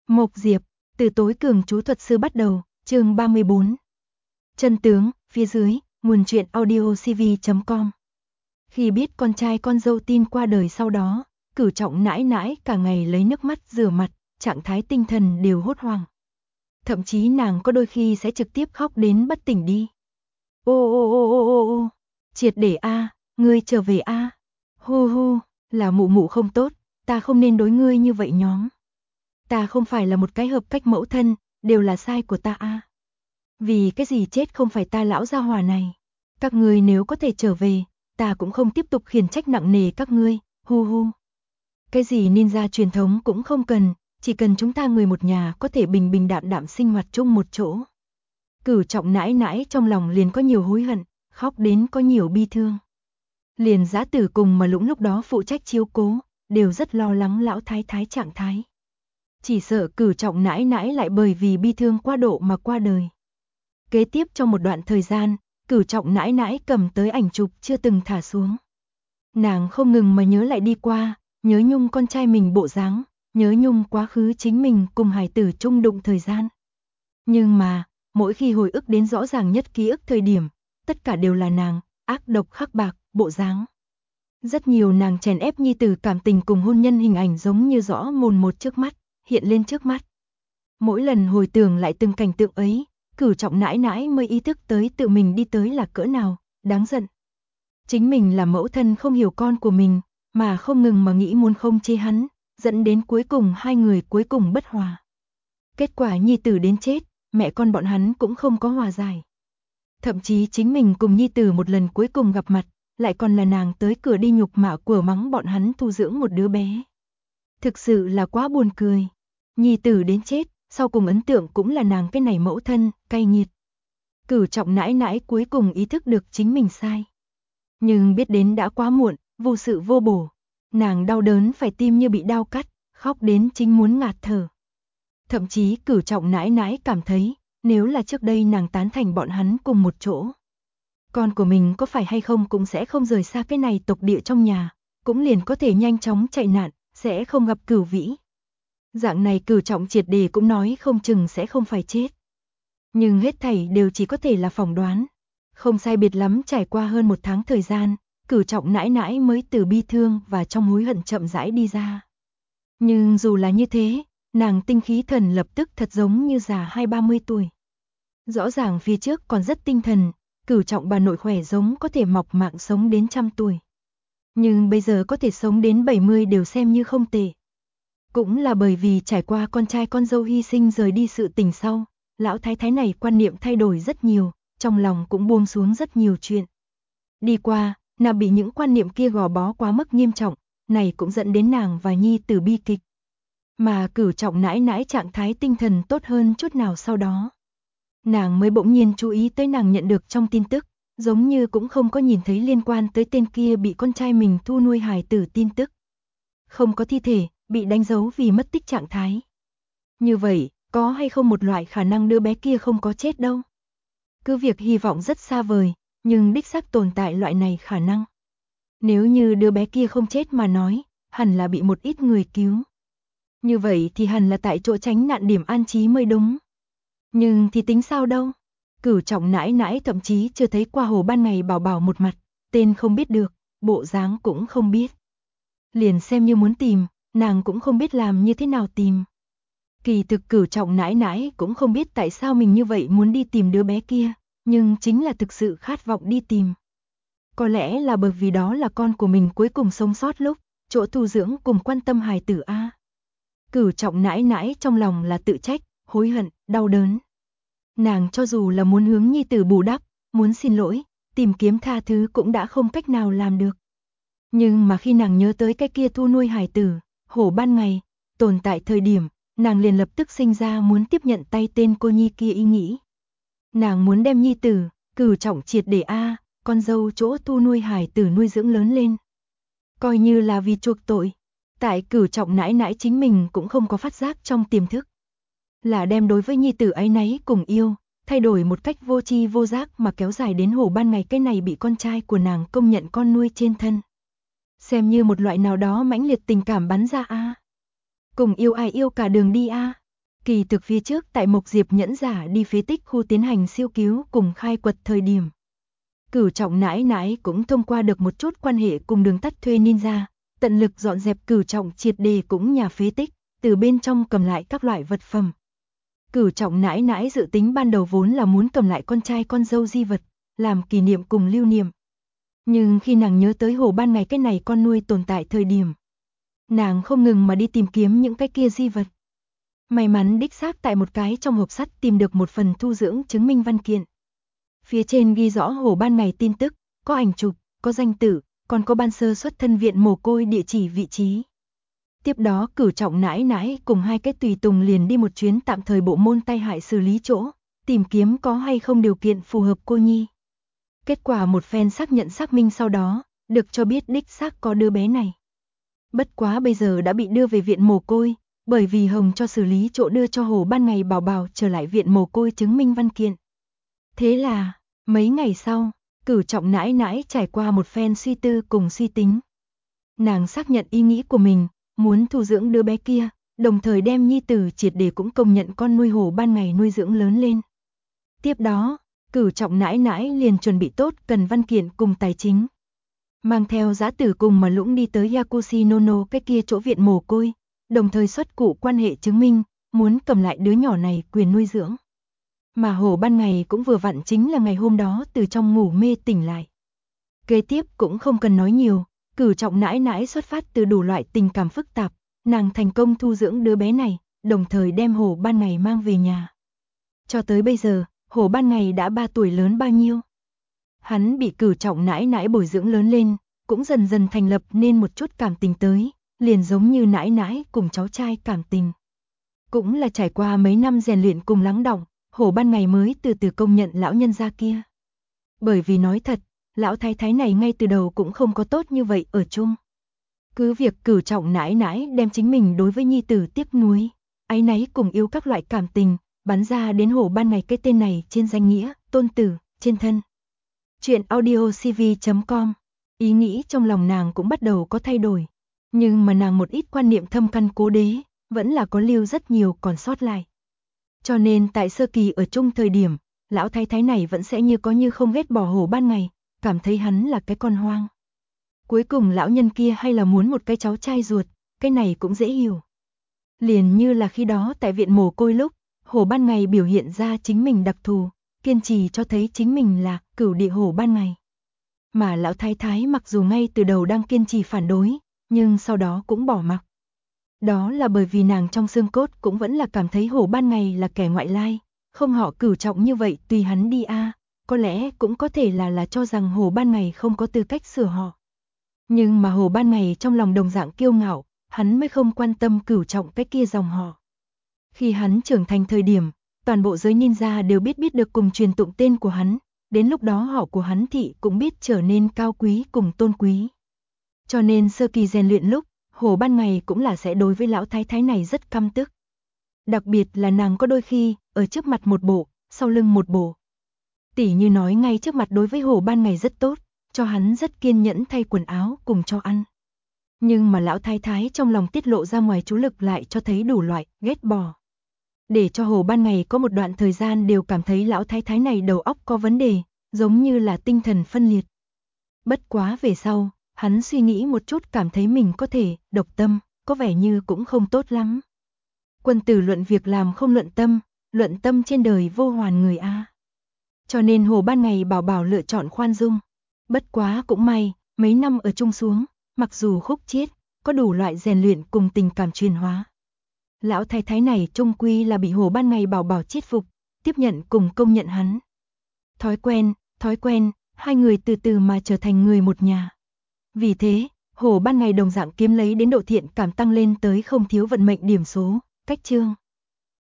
Mộc Diệp, từ tối cường chú thuật sư bắt đầu, chương 34. Chân tướng, phía dưới, nguồn truyện audiocv.com. Khi biết con trai con dâu tin qua đời sau đó, Cửu Trọng nãi nãi cả ngày lấy nước mắt rửa mặt, trạng thái tinh thần đều hốt hoảng. Thậm chí nàng có đôi khi sẽ trực tiếp khóc đến bất tỉnh đi. Ô, triệt để a, ngươi trở về a. Hu, là mụ mụ không tốt, ta không nên đối ngươi như vậy nhóm. Ta không phải là một cái hợp cách mẫu thân, đều là sai của ta a. Vì cái gì chết không phải ta lão gia hỏa này. Các ngươi nếu có thể trở về, ta cũng không tiếp tục khiển trách nặng nề các ngươi, hu. Cái gì ninja truyền thống cũng không cần, chỉ cần chúng ta người một nhà có thể bình bình đạm đạm sinh hoạt chung một chỗ. Cửu Trọng nãi nãi trong lòng liền có nhiều hối hận, khóc đến có nhiều bi thương. Liền Dã Tử cùng mà Lũng lúc đó phụ trách chiếu cố, đều rất lo lắng lão thái thái trạng thái. Chỉ sợ Cửu Trọng nãi nãi lại bởi vì bi thương quá độ mà qua đời. Kế tiếp trong một đoạn thời gian, Cửu Trọng nãi nãi cầm tới ảnh chụp chưa từng thả xuống. Nàng không ngừng mà nhớ lại đi qua, nhớ nhung con trai mình bộ dáng, nhớ nhung quá khứ chính mình cùng hài tử chung đụng thời gian. Nhưng mà, mỗi khi hồi ức đến rõ ràng nhất ký ức thời điểm, tất cả đều là nàng, ác độc khắc bạc, bộ dáng. Rất nhiều nàng chèn ép nhi tử cảm tình cùng hôn nhân hình ảnh giống như rõ mồn một trước mắt, hiện lên trước mắt. Mỗi lần hồi tưởng lại từng cảnh tượng ấy, Cửu Trọng nãi nãi mới ý thức tới tự mình đi tới là cỡ nào, đáng giận. Chính mình là mẫu thân không hiểu con của mình, mà không ngừng mà nghĩ muốn không chế hắn, dẫn đến cuối cùng hai người cuối cùng bất hòa. Kết quả nhi tử đến chết, mẹ con bọn hắn cũng không có hòa giải. Thậm chí chính mình cùng nhi tử một lần cuối cùng gặp mặt, lại còn là nàng tới cửa đi nhục mạ của mắng bọn hắn thu dưỡng một đứa bé. Thực sự là quá buồn cười. Nhi tử đến chết, sau cùng ấn tượng cũng là nàng cái này mẫu thân, cay nghiệt. Cửu Trọng nãi nãi cuối cùng ý thức được chính mình sai. Nhưng biết đến đã quá muộn, vô sự vô bổ. Nàng đau đớn phải tim như bị đau cắt, khóc đến chính muốn ngạt thở. Thậm chí Cửu Trọng nãi nãi cảm thấy, nếu là trước đây nàng tán thành bọn hắn cùng một chỗ, con của mình có phải hay không cũng sẽ không rời xa cái này tộc địa trong nhà, cũng liền có thể nhanh chóng chạy nạn, sẽ không gặp Cửu Vĩ. Dạng này Cửu Trọng triệt đề cũng nói không chừng sẽ không phải chết. Nhưng hết thảy đều chỉ có thể là phỏng đoán. Không sai biệt lắm trải qua hơn 1 tháng thời gian, Cửu Trọng nãi nãi mới từ bi thương và trong hối hận chậm rãi đi ra. Nhưng dù là như thế, nàng tinh khí thần lập tức thật giống như già 20-30 tuổi. Rõ ràng phía trước còn rất tinh thần, Cửu Trọng bà nội khỏe giống có thể mọc mạng sống đến 100 tuổi. Nhưng bây giờ có thể sống đến 70 đều xem như không tệ. Cũng là bởi vì trải qua con trai con dâu hy sinh rời đi sự tình sau, lão thái thái này quan niệm thay đổi rất nhiều, trong lòng cũng buông xuống rất nhiều chuyện. Đi qua, nàng bị những quan niệm kia gò bó quá mức nghiêm trọng, này cũng dẫn đến nàng và nhi tử bi kịch. Mà Cửu Trọng nãi nãi trạng thái tinh thần tốt hơn chút nào sau đó. Nàng mới bỗng nhiên chú ý tới nàng nhận được trong tin tức, giống như cũng không có nhìn thấy liên quan tới tên kia bị con trai mình thu nuôi hài tử tin tức. Không có thi thể, bị đánh dấu vì mất tích trạng thái. Như vậy, có hay không một loại khả năng đứa bé kia không có chết đâu? Cứ việc hy vọng rất xa vời, nhưng đích xác tồn tại loại này khả năng. Nếu như đứa bé kia không chết mà nói, hẳn là bị một ít người cứu. Như vậy thì hẳn là tại chỗ tránh nạn điểm an trí mới đúng. Nhưng thì tính sao đâu? Cửu Trọng nãi nãi thậm chí chưa thấy qua Hồ Ban Ngày bảo bảo một mặt, tên không biết được, bộ dáng cũng không biết. Liền xem như muốn tìm, nàng cũng không biết làm như thế nào tìm. Kỳ thực Cửu Trọng nãi nãi cũng không biết tại sao mình như vậy muốn đi tìm đứa bé kia, nhưng chính là thực sự khát vọng đi tìm. Có lẽ là bởi vì đó là con của mình cuối cùng sống sót lúc, chỗ tu dưỡng cùng quan tâm hài tử a. Cửu Trọng nãi nãi trong lòng là tự trách, hối hận, đau đớn. Nàng cho dù là muốn hướng nhi tử bù đắp, muốn xin lỗi, tìm kiếm tha thứ cũng đã không cách nào làm được. Nhưng mà khi nàng nhớ tới cái kia thu nuôi hài tử, Hổ Ban Ngày, tồn tại thời điểm, nàng liền lập tức sinh ra muốn tiếp nhận tay tên cô nhi kia ý nghĩ. Nàng muốn đem nhi tử, Cửu Trọng triệt để con dâu chỗ thu nuôi hài tử nuôi dưỡng lớn lên. Coi như là vì chuộc tội, tại Cửu Trọng nãi nãi chính mình cũng không có phát giác trong tiềm thức. Là đem đối với nhi tử áy náy cùng yêu, thay đổi một cách vô tri vô giác mà kéo dài đến Hổ Ban Ngày cái này bị con trai của nàng công nhận con nuôi trên thân. Xem như một loại nào đó mãnh liệt tình cảm bắn ra Cùng yêu ai yêu cả đường đi Kỳ thực phía trước tại Mộc Diệp nhẫn giả đi phế tích khu tiến hành siêu cứu cùng khai quật thời điểm. Cửu Trọng nãi nãi cũng thông qua được một chút quan hệ cùng Đường Tắt thuê ninja, tận lực dọn dẹp Cửu Trọng triệt đề cũng nhà phế tích, từ bên trong cầm lại các loại vật phẩm. Cửu Trọng nãi nãi dự tính ban đầu vốn là muốn cầm lại con trai con dâu di vật, làm kỷ niệm cùng lưu niệm. Nhưng khi nàng nhớ tới Hồ Ban Ngày cái này con nuôi tồn tại thời điểm, nàng không ngừng mà đi tìm kiếm những cái kia di vật. May mắn đích xác tại một cái trong hộp sắt tìm được một phần thu dưỡng chứng minh văn kiện. Phía trên ghi rõ Hồ Ban Ngày tin tức, có ảnh chụp, có danh tự, còn có ban sơ xuất thân viện mồ côi địa chỉ vị trí. Tiếp đó Cửu Trọng nãi nãi cùng hai cái tùy tùng liền đi một chuyến tạm thời bộ môn tai hại xử lý chỗ, tìm kiếm có hay không điều kiện phù hợp cô nhi. Kết quả một phen xác nhận xác minh sau đó, được cho biết đích xác có đứa bé này. Bất quá bây giờ đã bị đưa về viện mồ côi, bởi vì Hồng cho xử lý chỗ đưa cho Hồ Ban Ngày bảo bảo trở lại viện mồ côi chứng minh văn kiện. Thế là, mấy ngày sau, Cửu Trọng nãi nãi trải qua một phen suy tư cùng suy tính. Nàng xác nhận ý nghĩ của mình, muốn thu dưỡng đứa bé kia, đồng thời đem nhi tử triệt để cũng công nhận con nuôi Hồ Ban Ngày nuôi dưỡng lớn lên. Tiếp đó, Cửu Trọng nãi nãi liền chuẩn bị tốt cần văn kiện cùng tài chính. Mang theo Dã Tử cùng mà Lũng đi tới Yakushi Nono cái kia chỗ viện mồ côi, đồng thời xuất cụ quan hệ chứng minh, muốn cầm lại đứa nhỏ này quyền nuôi dưỡng. Mà Hồ Ban Ngày cũng vừa vặn chính là ngày hôm đó từ trong ngủ mê tỉnh lại. Kế tiếp cũng không cần nói nhiều, Cửu Trọng nãi nãi xuất phát từ đủ loại tình cảm phức tạp, nàng thành công thu dưỡng đứa bé này, đồng thời đem Hồ Ban Ngày mang về nhà. Cho tới bây giờ, Hồ Ban Ngày đã 3 tuổi lớn bao nhiêu. Hắn bị Cửu Trọng nãi nãi bồi dưỡng lớn lên, cũng dần dần thành lập nên một chút cảm tình tới, liền giống như nãi nãi cùng cháu trai cảm tình. Cũng là trải qua mấy năm rèn luyện cùng lắng đọng, Hồ Ban Ngày mới từ từ công nhận lão nhân gia kia. Bởi vì nói thật, lão thái thái này ngay từ đầu cũng không có tốt như vậy ở chung. Cứ việc Cửu Trọng nãi nãi đem chính mình đối với nhi tử tiếc nuối, áy náy cùng yêu các loại cảm tình, bắn ra đến Hồ Ban Ngày cái tên này trên danh nghĩa, tôn tử, trên thân. Chuyện audiocv.com. Ý nghĩ trong lòng nàng cũng bắt đầu có thay đổi. Nhưng mà nàng một ít quan niệm thâm căn cố đế, vẫn là có lưu rất nhiều còn sót lại. Cho nên tại sơ kỳ ở chung thời điểm, lão thái thái này vẫn sẽ như có như không ghét bỏ Hồ Ban Ngày, cảm thấy hắn là cái con hoang. Cuối cùng lão nhân kia hay là muốn một cái cháu trai ruột, cái này cũng dễ hiểu. Liền như là khi đó tại viện mồ côi lúc, Hồ Ban Ngày biểu hiện ra chính mình đặc thù, kiên trì cho thấy chính mình là cửu địa Hồ Ban Ngày. Mà lão thái thái mặc dù ngay từ đầu đang kiên trì phản đối, nhưng sau đó cũng bỏ mặc. Đó là bởi vì nàng trong xương cốt cũng vẫn là cảm thấy Hồ Ban Ngày là kẻ ngoại lai, không họ Cửu Trọng như vậy tùy hắn đi a, có lẽ cũng có thể là cho rằng Hồ Ban Ngày không có tư cách sửa họ. Nhưng mà Hồ Ban Ngày trong lòng đồng dạng kiêu ngạo, hắn mới không quan tâm Cửu Trọng cái kia dòng họ. Khi hắn trưởng thành thời điểm, toàn bộ giới ninja đều biết được cùng truyền tụng tên của hắn, đến lúc đó họ của hắn thị cũng biết trở nên cao quý cùng tôn quý. Cho nên sơ kỳ rèn luyện lúc, Hồ Ban Ngày cũng là sẽ đối với lão thái thái này rất căm tức. Đặc biệt là nàng có đôi khi, ở trước mặt một bộ, sau lưng một bộ. Tỉ như nói ngay trước mặt đối với Hồ Ban Ngày rất tốt, cho hắn rất kiên nhẫn thay quần áo cùng cho ăn. Nhưng mà lão thái thái trong lòng tiết lộ ra ngoài chú lực lại cho thấy đủ loại, ghét bỏ. Để cho Hồ Ban Ngày có một đoạn thời gian đều cảm thấy lão thái thái này đầu óc có vấn đề, giống như là tinh thần phân liệt. Bất quá về sau, hắn suy nghĩ một chút cảm thấy mình có thể, độc tâm, có vẻ như cũng không tốt lắm. Quân tử luận việc làm không luận tâm trên đời vô hoàn người a. Cho nên Hồ Ban Ngày bảo lựa chọn khoan dung. Bất quá cũng may, mấy năm ở chung xuống, mặc dù khúc chiết, có đủ loại rèn luyện cùng tình cảm truyền hóa. Lão thái thái này trung quy là bị Hồ Ban Ngày bảo chiết phục, tiếp nhận cùng công nhận hắn. Thói quen, hai người từ từ mà trở thành người một nhà. Vì thế, Hồ Ban Ngày đồng dạng kiếm lấy đến độ thiện cảm tăng lên tới không thiếu vận mệnh điểm số, cách chương.